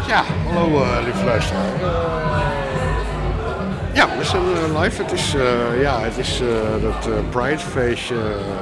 Ja, hallo lieve luisteraar. Ja, we zijn live. Het is dat Pride-feestje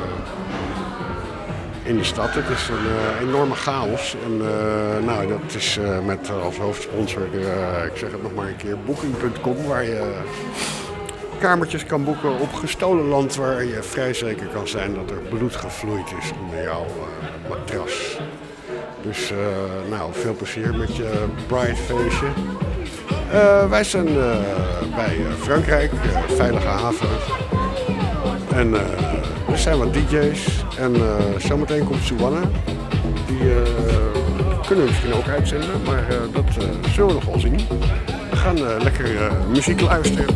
in de stad. Het is een enorme chaos. En nou, dat is met als hoofdsponsor, ik zeg het nog maar een keer, Booking.com, waar je kamertjes kan boeken op gestolen land, waar je vrij zeker kan zijn dat er bloed gevloeid is onder jouw matras. Dus nou, veel plezier met je Pride-feestje. Wij zijn bij Frankrijk, veilige haven. En er zijn wat DJ's. En zometeen komt Suwanne. Die kunnen we misschien ook uitzenden, maar dat zullen we nog wel zien. We gaan lekker muziek luisteren.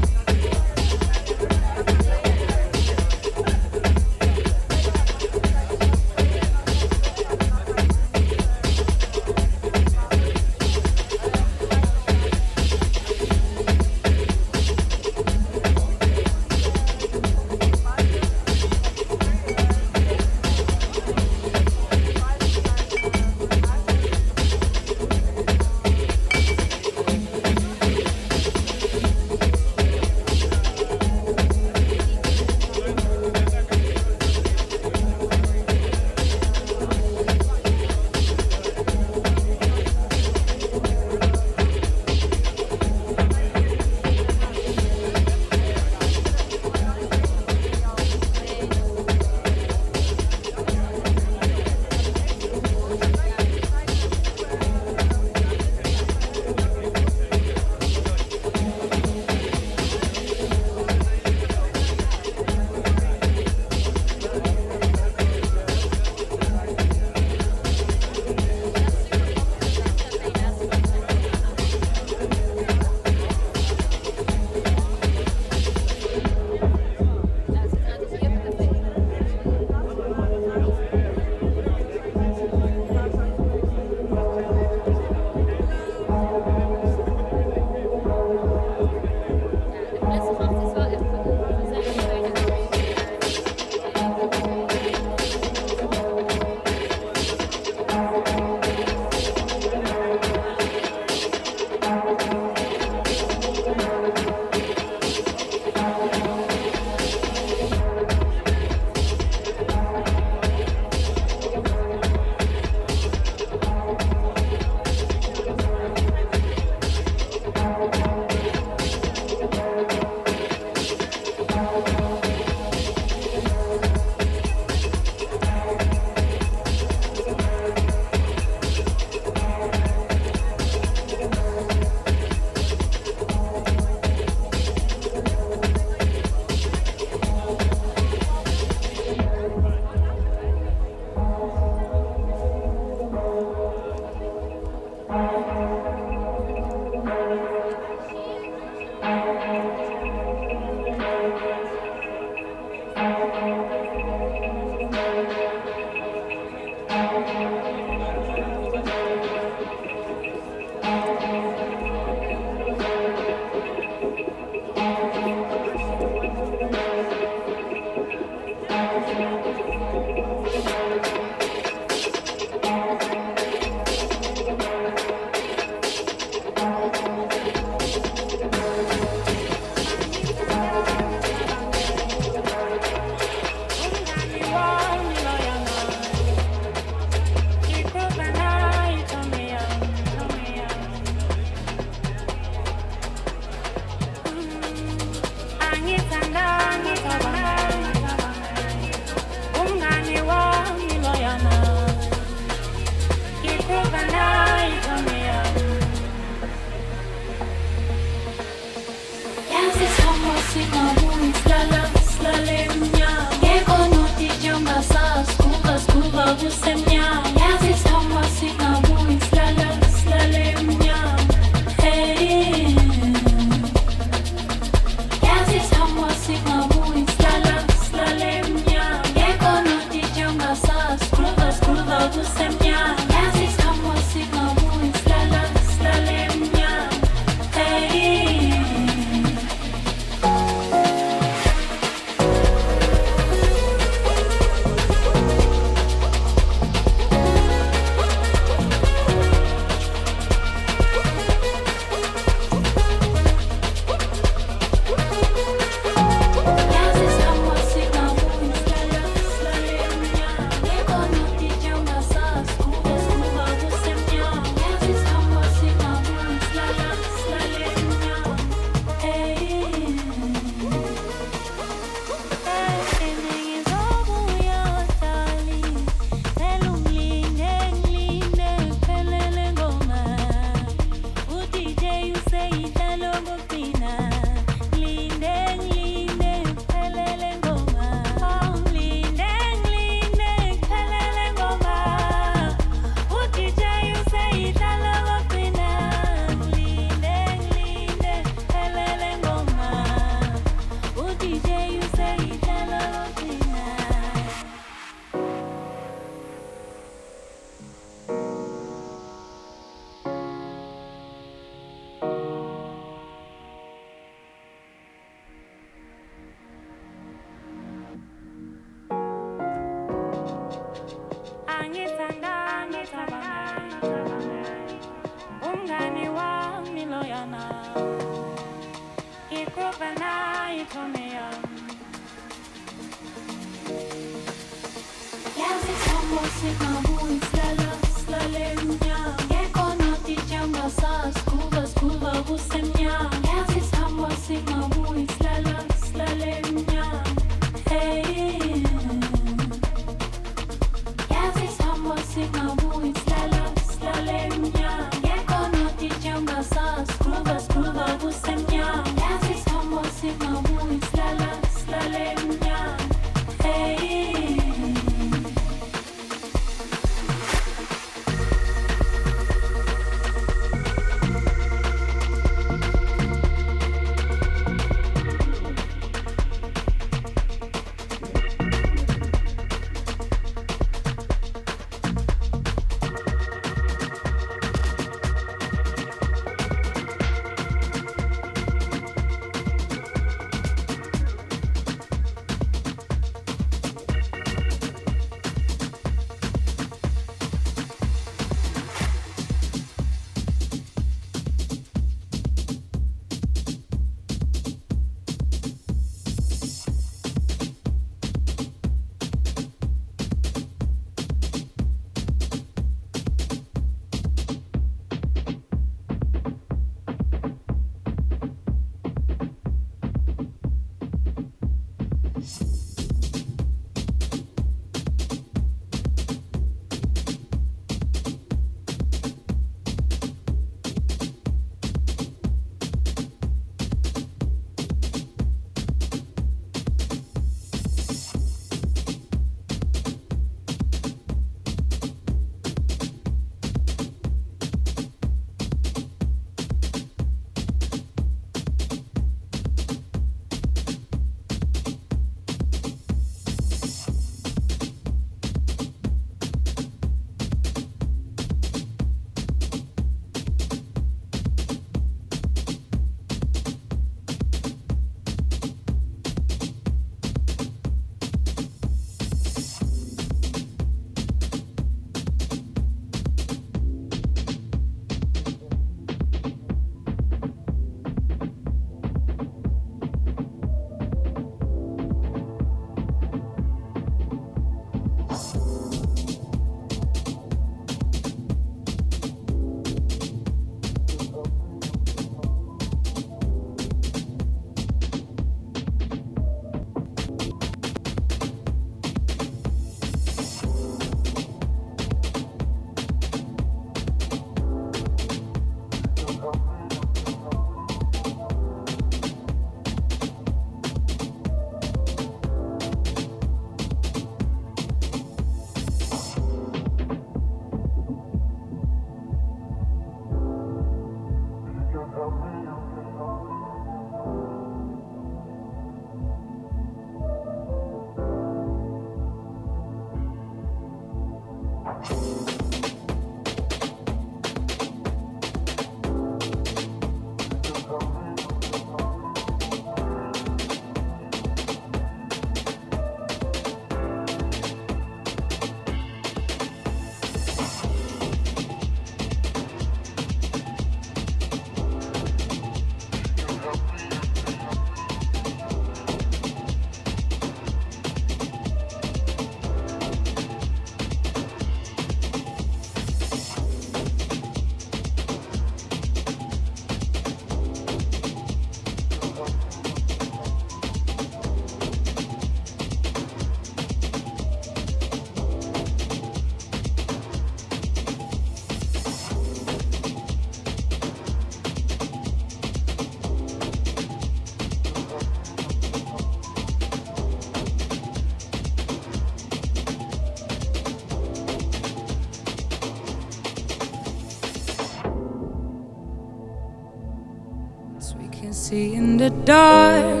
see in the dark.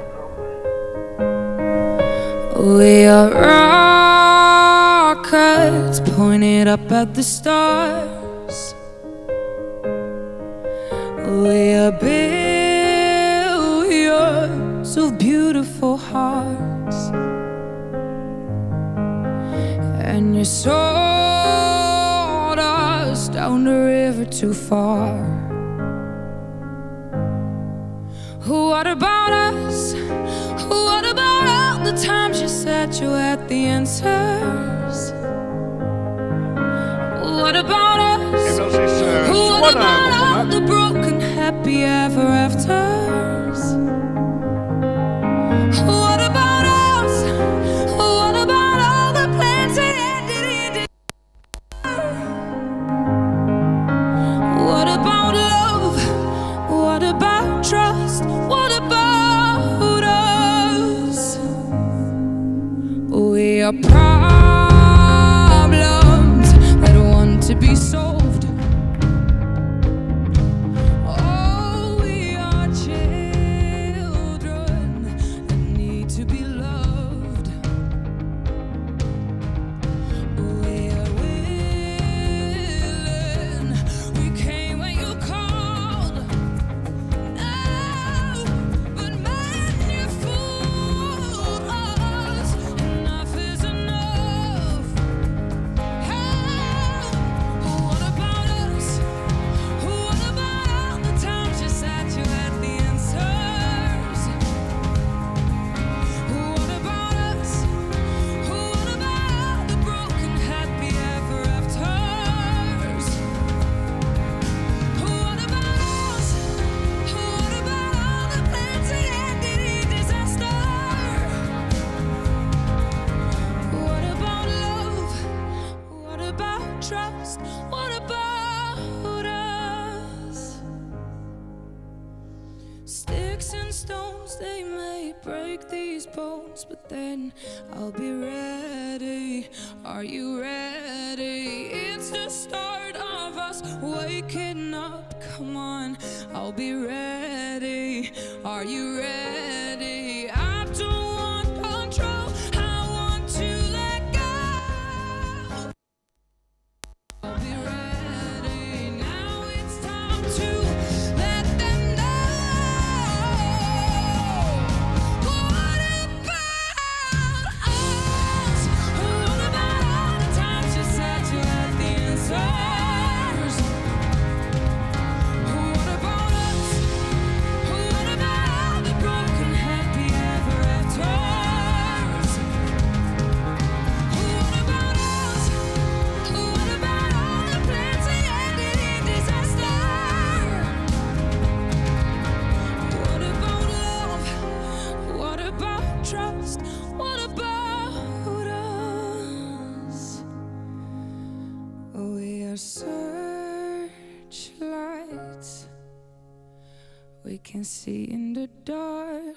We are rockets pointed up at the stars. We are billions of beautiful hearts, and you sold us down the river too far. What about us? What about all the times you said you had the answers? What about us? What about all the broken happy ever afters? What about us? What about all the plans that ended in disaster? What about love? What about trust? What about us? We are problems that want to be solved. Oh, we are children that need to be loved. We are willing. We came when you called. No, but man, you fooled us. Enough is enough. What about us? What about all the times you said you had the answers? What about us? What about the broken happy ever afters? What about us? What about all the plans that ended in disaster? What about love? What about trust? What about us? Sticks and stones, they may break these bones, but then I'll be ready. Are you ready? It's the start of us waking up. Come on, I'll be ready. Are you ready? I don't want control, I want to let go. I'll be ready. Now it's time to let them know. What about us? What about all the times you said you had the answers? What about us? What about all the broken happy ever afters? What about us? What about all the plans that ended in disaster? What about love? What about trust? What about us? We are searchlights. We can see in the dark.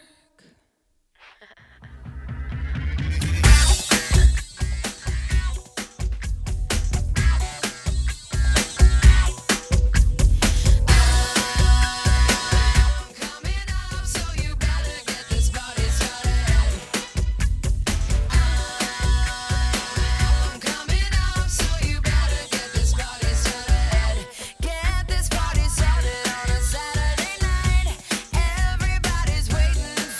Coming up, so you better get this party started. I'm coming up, so you better get this party started. Get this party started on a Saturday night. Everybody's waiting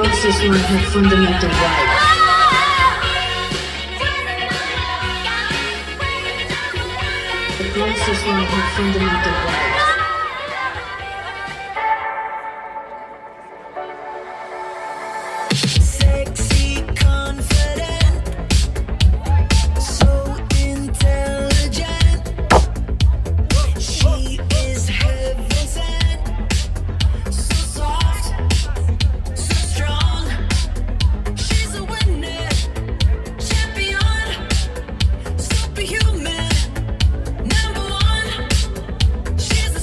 closest one had fundamental rights. The closest one had fundamental rights. Sexy, confident, so intelligent. She is heaven sent, so soft, so strong. She's a winner, champion, superhuman, number one. She's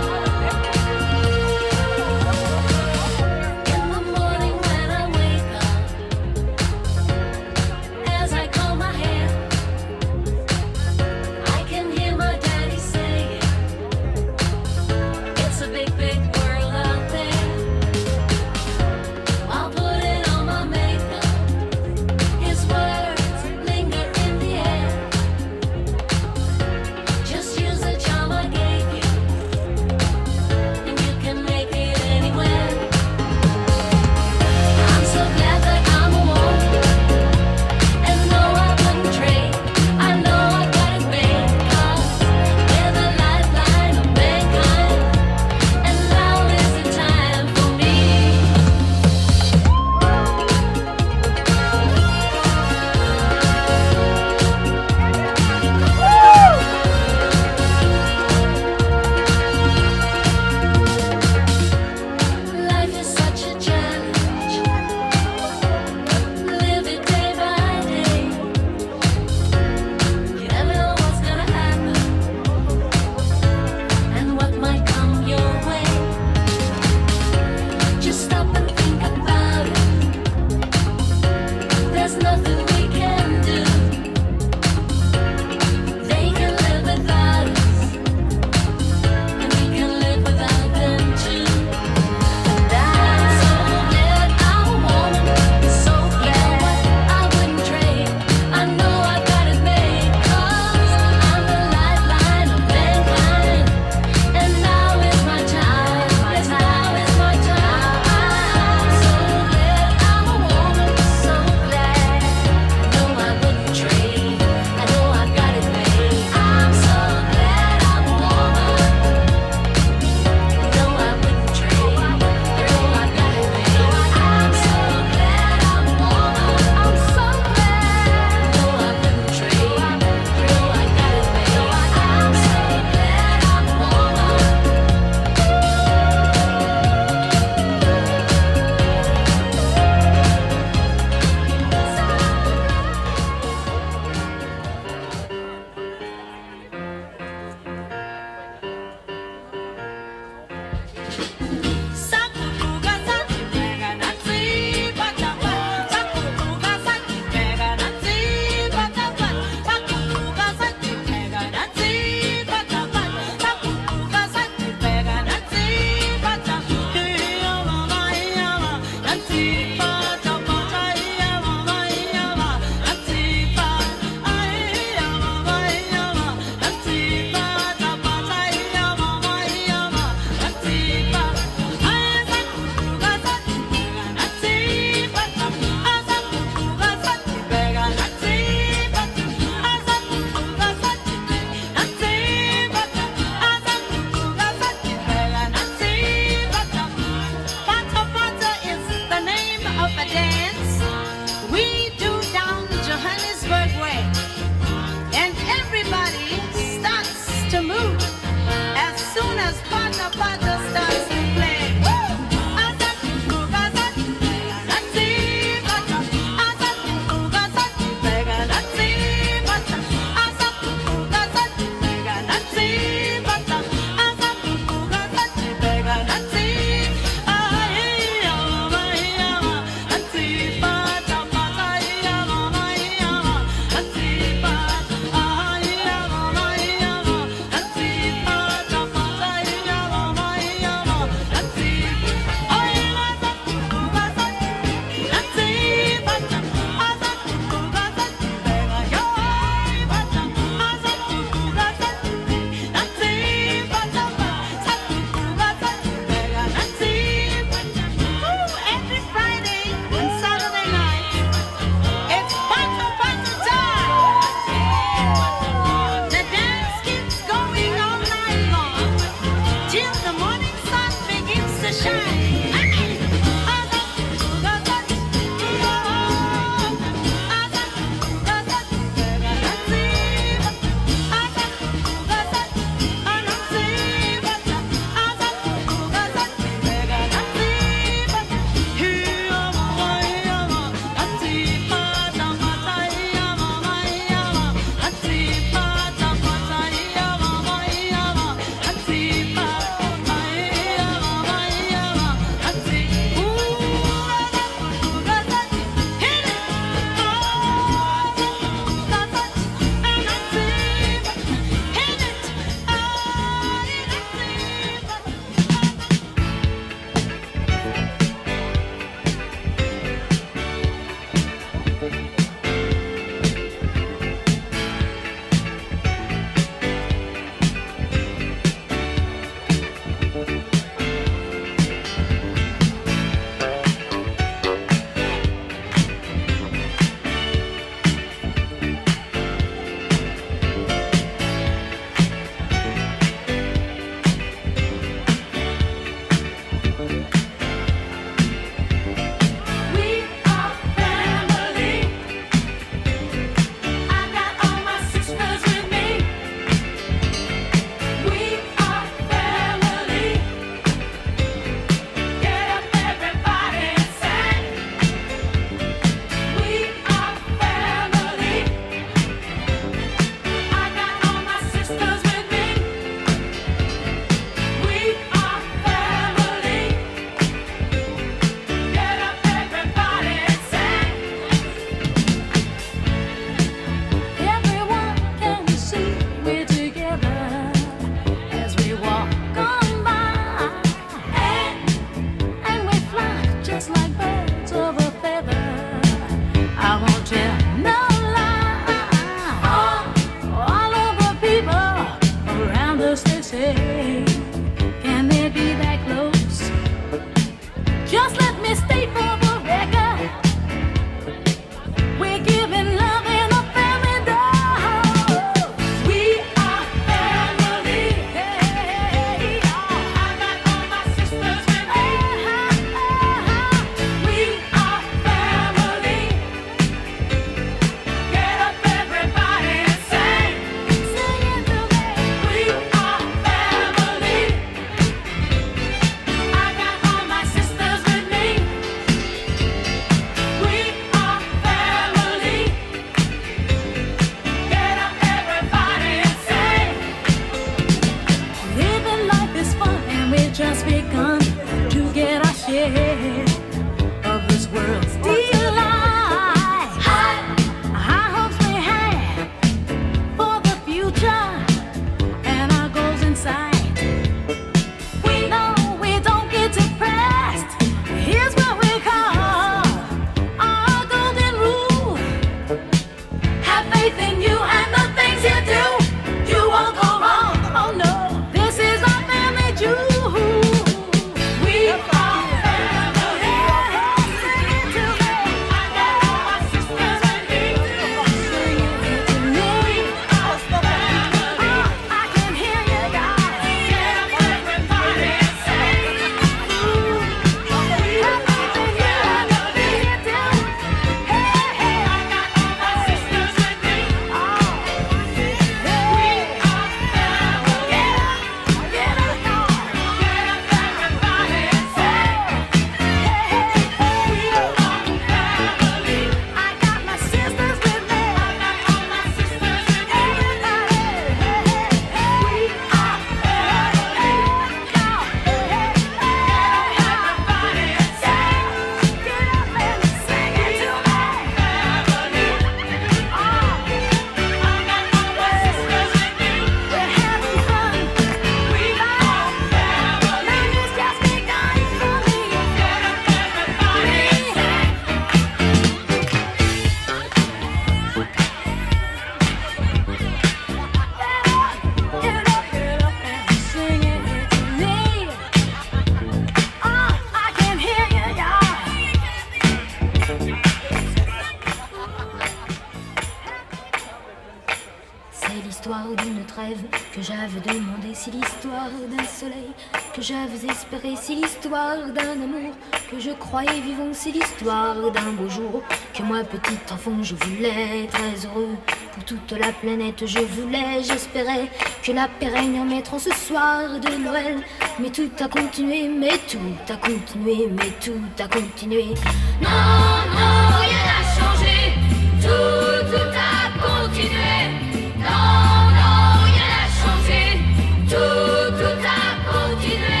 l'histoire d'une trêve que j'avais demandé, c'est l'histoire d'un soleil que j'avais espéré, c'est l'histoire d'un amour que je croyais vivant, c'est l'histoire d'un beau jour que moi petit enfant je voulais très heureux pour toute la planète, je voulais, j'espérais que la paix règne en mettant ce soir de Noël. Mais tout a continué, mais tout a continué, mais tout a continué. Non, non, rien n'a changé, tout a continué. Non, non, rien n'a changé, tout a continué.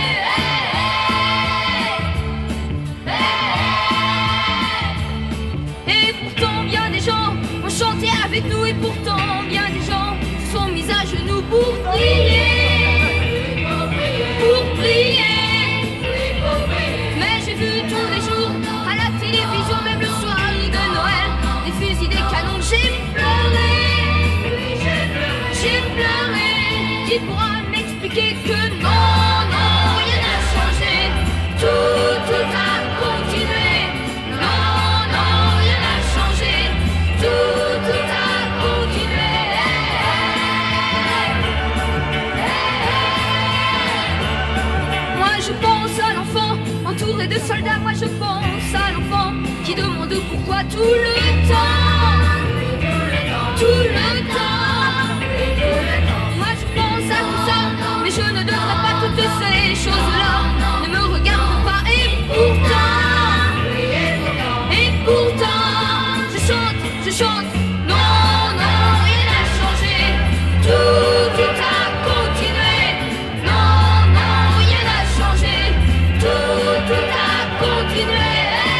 Et pourtant bien des gens ont chanté avec nous, et pourtant bien des gens se sont mis à genoux pour prier. Pour prier. Mais j'ai vu tous les jours à la télévision, même le soir de Noël, des fusils, des canons, j'ai pleuré. J'ai pleuré. Qui pourra m'expliquer que non, non, rien n'a changé, tout a continué. Non, non, rien n'a changé, tout a continué. Moi je pense à l'enfant entouré de soldats, moi je pense à l'enfant qui demande pourquoi tout le temps, tout le temps. Moi je pense à tout ça, mais je ne devrais pas toutes ces choses-là, ne me regarde pas, et pourtant, je chante, non, non, rien n'a changé, tout a continué. Non, non, rien n'a changé, tout a continué.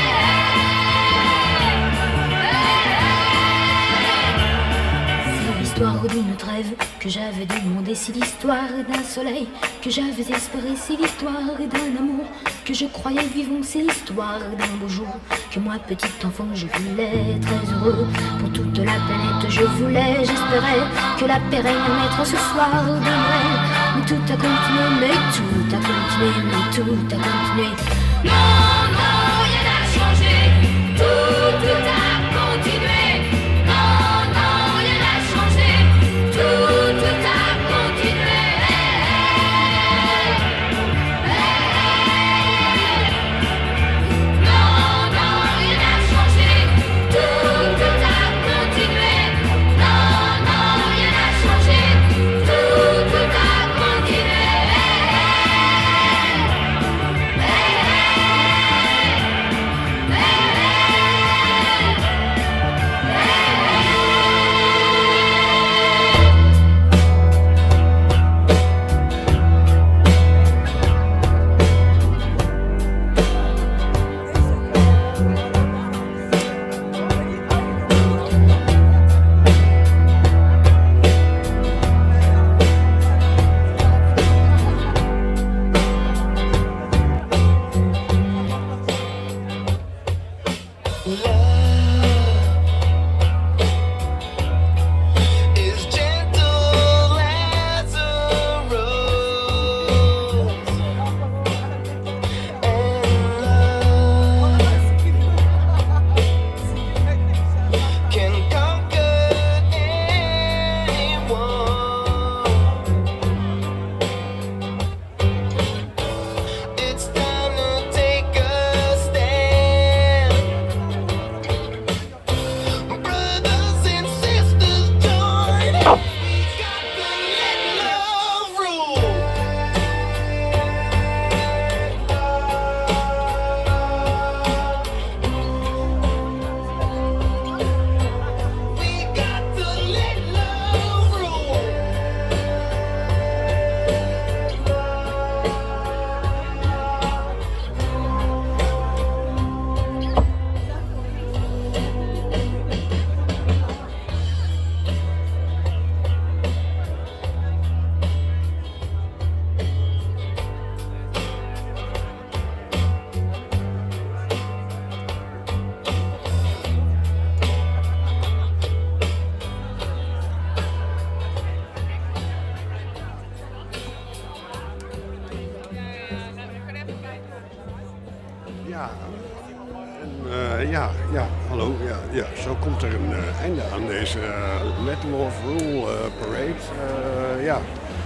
C'est l'histoire d'une trêve que j'avais demandé, c'est l'histoire d'un soleil que j'avais espéré, c'est l'histoire d'un amour que je croyais vivant, c'est l'histoire d'un beau jour que moi petit enfant je voulais très heureux pour toute la planète, je voulais, j'espérais que la paix règne en mettre ce soir de Noël. Mais tout a continué, mais tout a continué, mais tout a continué. Non, non, rien n'a changé, tout a continué. Non, non, rien n'a changé, tout a continué. Non, non, rien n'a changé, tout a continué. Non, non, rien n'a changé, tout a continué. Is gentle as a rose, and love can conquer anyone. It's time to take a stand. Hallo, ja, zo komt er een einde aan deze Let Love Rule parade. Ja.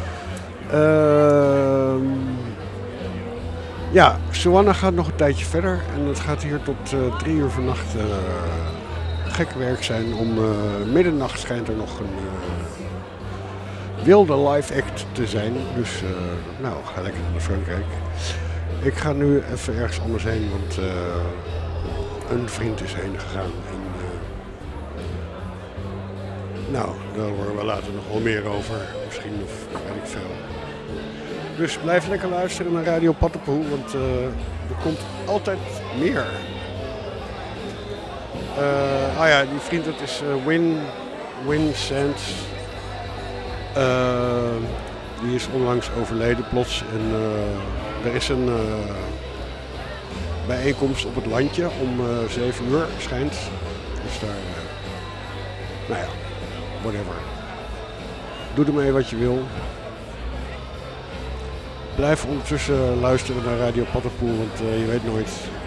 Ja, Suwanna gaat nog een tijdje verder en het gaat hier tot 3 uur vannacht gek werk zijn. Om middernacht schijnt er nog een wilde live act te zijn. Dus nou, ga lekker naar Frankrijk. Ik ga nu even ergens anders heen, want een vriend is heen gegaan. En, nou, daar horen we later nog wel meer over. Misschien of weet ik veel. Dus blijf lekker luisteren naar Radio Pattenpoel, want er komt altijd meer. Ja, die vriend, dat is Win Sands. Die is onlangs overleden plots. En er is een bijeenkomst op het landje om 7 uur, schijnt. Dus daar, nou ja, whatever. Doe ermee wat je wil. Blijf ondertussen luisteren naar Radio Pattenpoel, want je weet nooit